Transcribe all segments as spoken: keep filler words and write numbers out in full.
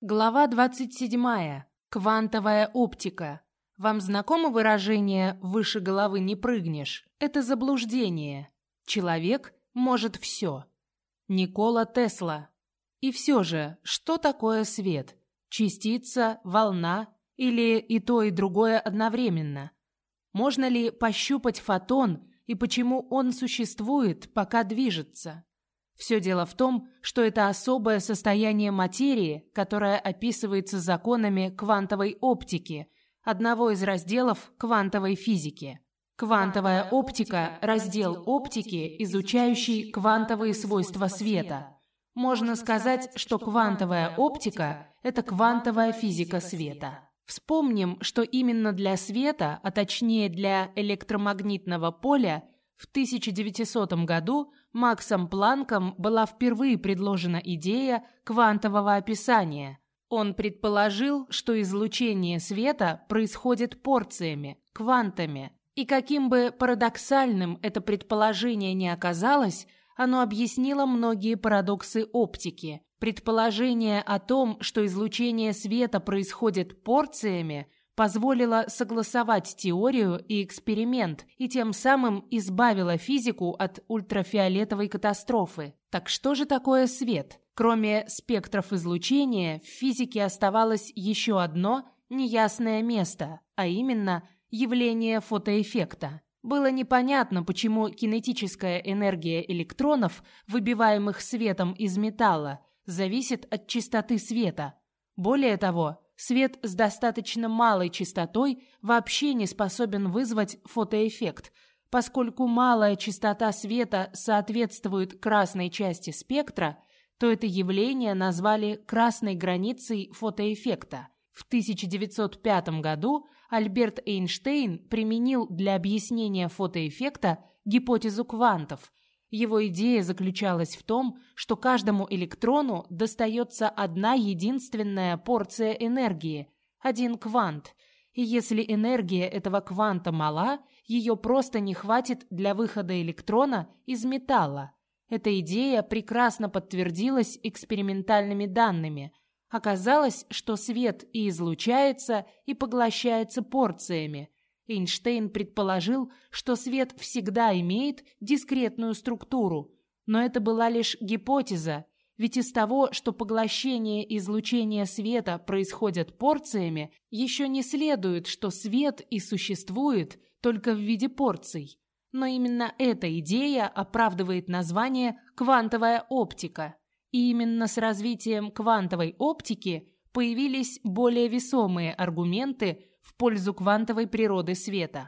Глава двадцать седьмая. Квантовая оптика. Вам знакомо выражение «выше головы не прыгнешь»? Это заблуждение. Человек может все. Никола Тесла. И все же, что такое свет? Частица, волна или и то, и другое одновременно? Можно ли пощупать фотон и почему он существует, пока движется? Все дело в том, что это особое состояние материи, которое описывается законами квантовой оптики, одного из разделов квантовой физики. Квантовая оптика – раздел оптики, изучающий квантовые свойства света. Можно сказать, что квантовая оптика – это квантовая физика света. Вспомним, что именно для света, а точнее для электромагнитного поля, в тысяча девятисотом году Максом Планком была впервые предложена идея квантового описания. Он предположил, что излучение света происходит порциями, квантами. И каким бы парадоксальным это предположение ни оказалось, оно объяснило многие парадоксы оптики. Предположение о том, что излучение света происходит порциями, позволило согласовать теорию и эксперимент и тем самым избавило физику от ультрафиолетовой катастрофы. Так что же такое свет? Кроме спектров излучения, в физике оставалось еще одно неясное место, а именно явление фотоэффекта. Было непонятно, почему кинетическая энергия электронов, выбиваемых светом из металла, зависит от частоты света. Более того, свет с достаточно малой частотой вообще не способен вызвать фотоэффект, поскольку малая частота света соответствует красной части спектра, то это явление назвали красной границей фотоэффекта. В тысяча девятьсот пятом году Альберт Эйнштейн применил для объяснения фотоэффекта гипотезу квантов. Его идея заключалась в том, что каждому электрону достается одна единственная порция энергии, один квант, и если энергия этого кванта мала, ее просто не хватит для выхода электрона из металла. Эта идея прекрасно подтвердилась экспериментальными данными. Оказалось, что свет и излучается, и поглощается порциями. Эйнштейн предположил, что свет всегда имеет дискретную структуру, но это была лишь гипотеза, ведь из того, что поглощение и излучение света происходят порциями, еще не следует, что свет и существует только в виде порций. Но именно эта идея оправдывает название «квантовая оптика». И именно с развитием квантовой оптики появились более весомые аргументы в пользу квантовой природы света.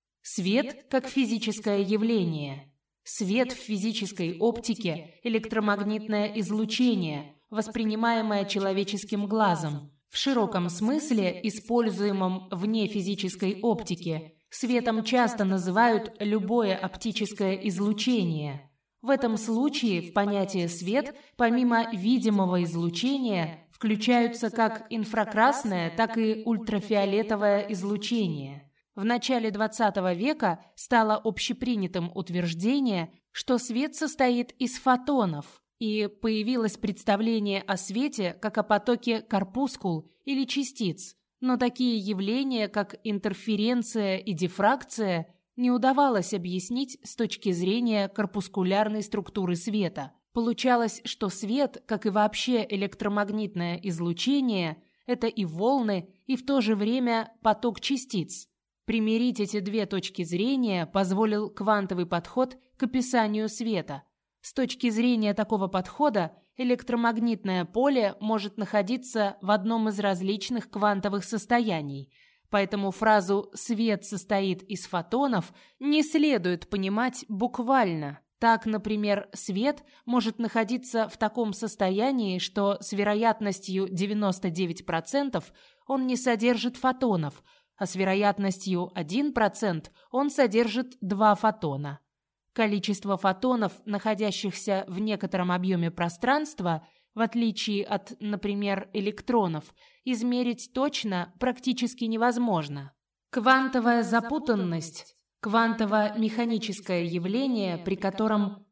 Свет как физическое явление. Свет в физической оптике – электромагнитное излучение, воспринимаемое человеческим глазом. В широком смысле, используемом вне физической оптики, светом часто называют любое оптическое излучение. В этом случае в понятие «свет» помимо видимого излучения включаются как инфракрасное, так и ультрафиолетовое излучение. В начале двадцатого века стало общепринятым утверждение, что свет состоит из фотонов, и появилось представление о свете как о потоке корпускул или частиц, но такие явления, как интерференция и дифракция, не удавалось объяснить с точки зрения корпускулярной структуры света. Получалось, что свет, как и вообще электромагнитное излучение, это и волны, и в то же время поток частиц. Примирить эти две точки зрения позволил квантовый подход к описанию света. С точки зрения такого подхода, электромагнитное поле может находиться в одном из различных квантовых состояний, поэтому фразу «свет состоит из фотонов» не следует понимать буквально. Так, например, свет может находиться в таком состоянии, что с вероятностью девяносто девять процентов он не содержит фотонов, а с вероятностью один процент он содержит два фотона. Количество фотонов, находящихся в некотором объеме пространства, в отличие от, например, электронов, измерить точно практически невозможно. Квантовая запутанность – квантово-механическое явление, при котором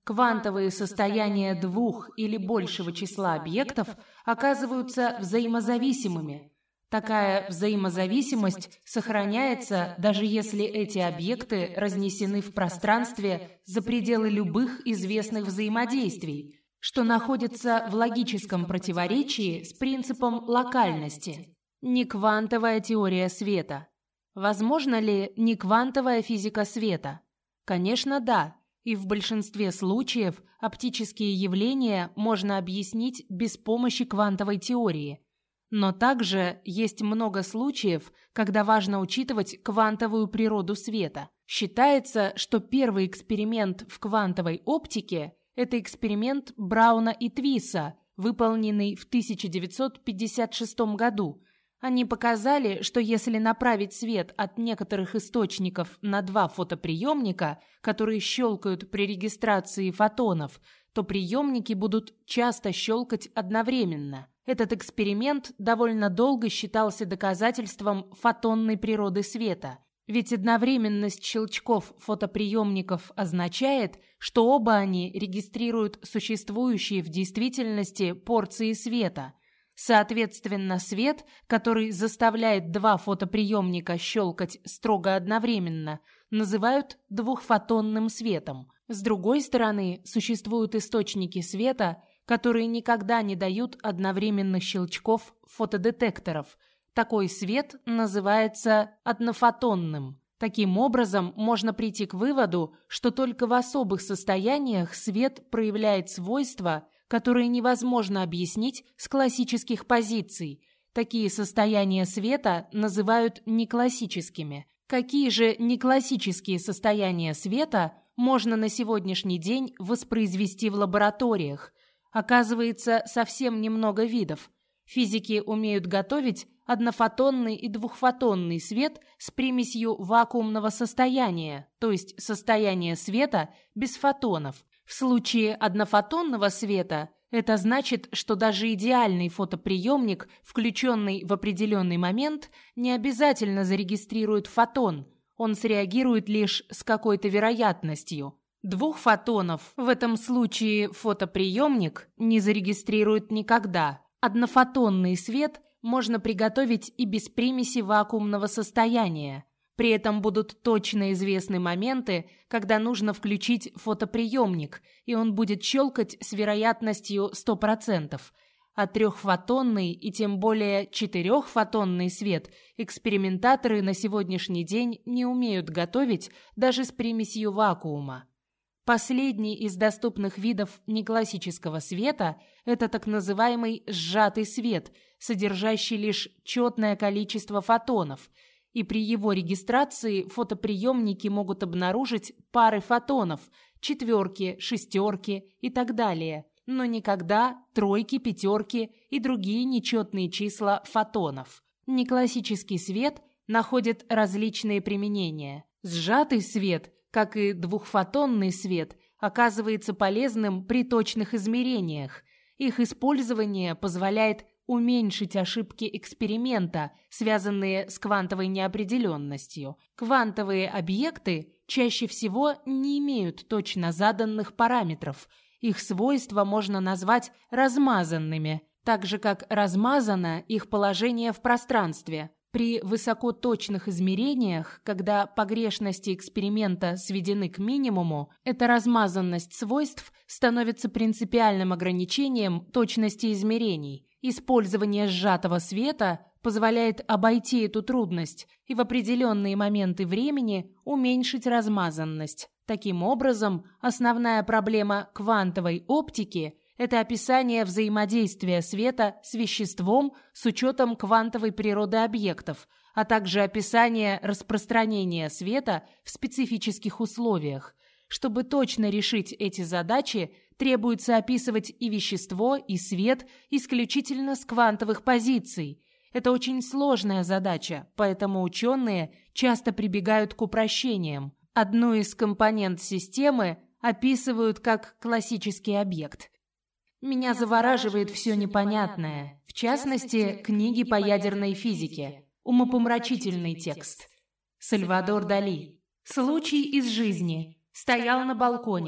квантовые состояния двух или большего числа объектов оказываются взаимозависимыми. Такая взаимозависимость сохраняется, даже если эти объекты разнесены в пространстве за пределы любых известных взаимодействий, что находится в логическом противоречии с принципом локальности. Неквантовая теория света. Возможно ли неквантовая физика света? Конечно, да. И в большинстве случаев оптические явления можно объяснить без помощи квантовой теории. Но также есть много случаев, когда важно учитывать квантовую природу света. Считается, что первый эксперимент в квантовой оптике – это эксперимент Брауна и Твиса, выполненный в тысяча девятьсот пятьдесят шестом году. Они показали, что если направить свет от некоторых источников на два фотоприемника, которые щелкают при регистрации фотонов, то приемники будут часто щелкать одновременно. Этот эксперимент довольно долго считался доказательством фотонной природы света. Ведь одновременность щелчков фотоприемников означает, что оба они регистрируют существующие в действительности порции света. Соответственно, свет, который заставляет два фотоприемника щелкать строго одновременно, называют двухфотонным светом. С другой стороны, существуют источники света, которые никогда не дают одновременных щелчков фотодетекторов. Такой свет называется однофотонным. Таким образом, можно прийти к выводу, что только в особых состояниях свет проявляет свойства, которые невозможно объяснить с классических позиций. Такие состояния света называют неклассическими. Какие же неклассические состояния света можно на сегодняшний день воспроизвести в лабораториях? Оказывается, совсем немного видов. Физики умеют готовить однофотонный и двухфотонный свет с примесью вакуумного состояния, то есть состояния света без фотонов. В случае однофотонного света это значит, что даже идеальный фотоприемник, включенный в определенный момент, не обязательно зарегистрирует фотон, он среагирует лишь с какой-то вероятностью. Двух фотонов в этом случае фотоприемник не зарегистрирует никогда. Однофотонный свет можно приготовить и без примеси вакуумного состояния. При этом будут точно известны моменты, когда нужно включить фотоприемник, и он будет щелкать с вероятностью сто процентов. А трехфотонный и тем более четырехфотонный свет экспериментаторы на сегодняшний день не умеют готовить даже с примесью вакуума. Последний из доступных видов неклассического света – это так называемый сжатый свет, содержащий лишь четное количество фотонов, и при его регистрации фотоприемники могут обнаружить пары фотонов – четверки, шестерки и так далее, но никогда тройки, пятерки и другие нечетные числа фотонов. Неклассический свет находит различные применения. Сжатый свет – как и двухфотонный свет, оказывается полезным при точных измерениях. Их использование позволяет уменьшить ошибки эксперимента, связанные с квантовой неопределенностью. Квантовые объекты чаще всего не имеют точно заданных параметров. Их свойства можно назвать размазанными, так же как размазано их положение в пространстве. При высокоточных измерениях, когда погрешности эксперимента сведены к минимуму, эта размазанность свойств становится принципиальным ограничением точности измерений. Использование сжатого света позволяет обойти эту трудность и в определенные моменты времени уменьшить размазанность. Таким образом, основная проблема квантовой оптики – это описание взаимодействия света с веществом с учетом квантовой природы объектов, а также описание распространения света в специфических условиях. Чтобы точно решить эти задачи, требуется описывать и вещество, и свет исключительно с квантовых позиций. Это очень сложная задача, поэтому ученые часто прибегают к упрощениям. Одну из компонент системы описывают как классический объект. Меня завораживает все непонятное, в частности, книги по ядерной физике. Умопомрачительный текст. Сальвадор Дали. Случай из жизни. Стоял на балконе.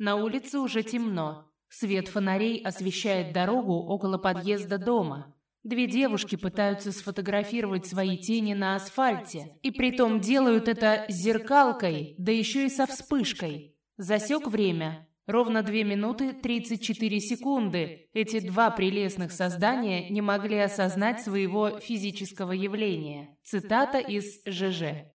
На улице уже темно. Свет фонарей освещает дорогу около подъезда дома. Две девушки пытаются сфотографировать свои тени на асфальте, и притом делают это с зеркалкой, да еще и со вспышкой. Засек время. Ровно две минуты тридцать четыре секунды. Эти два прелестных создания не могли осознать своего физического явления. Цитата из ЖЖ.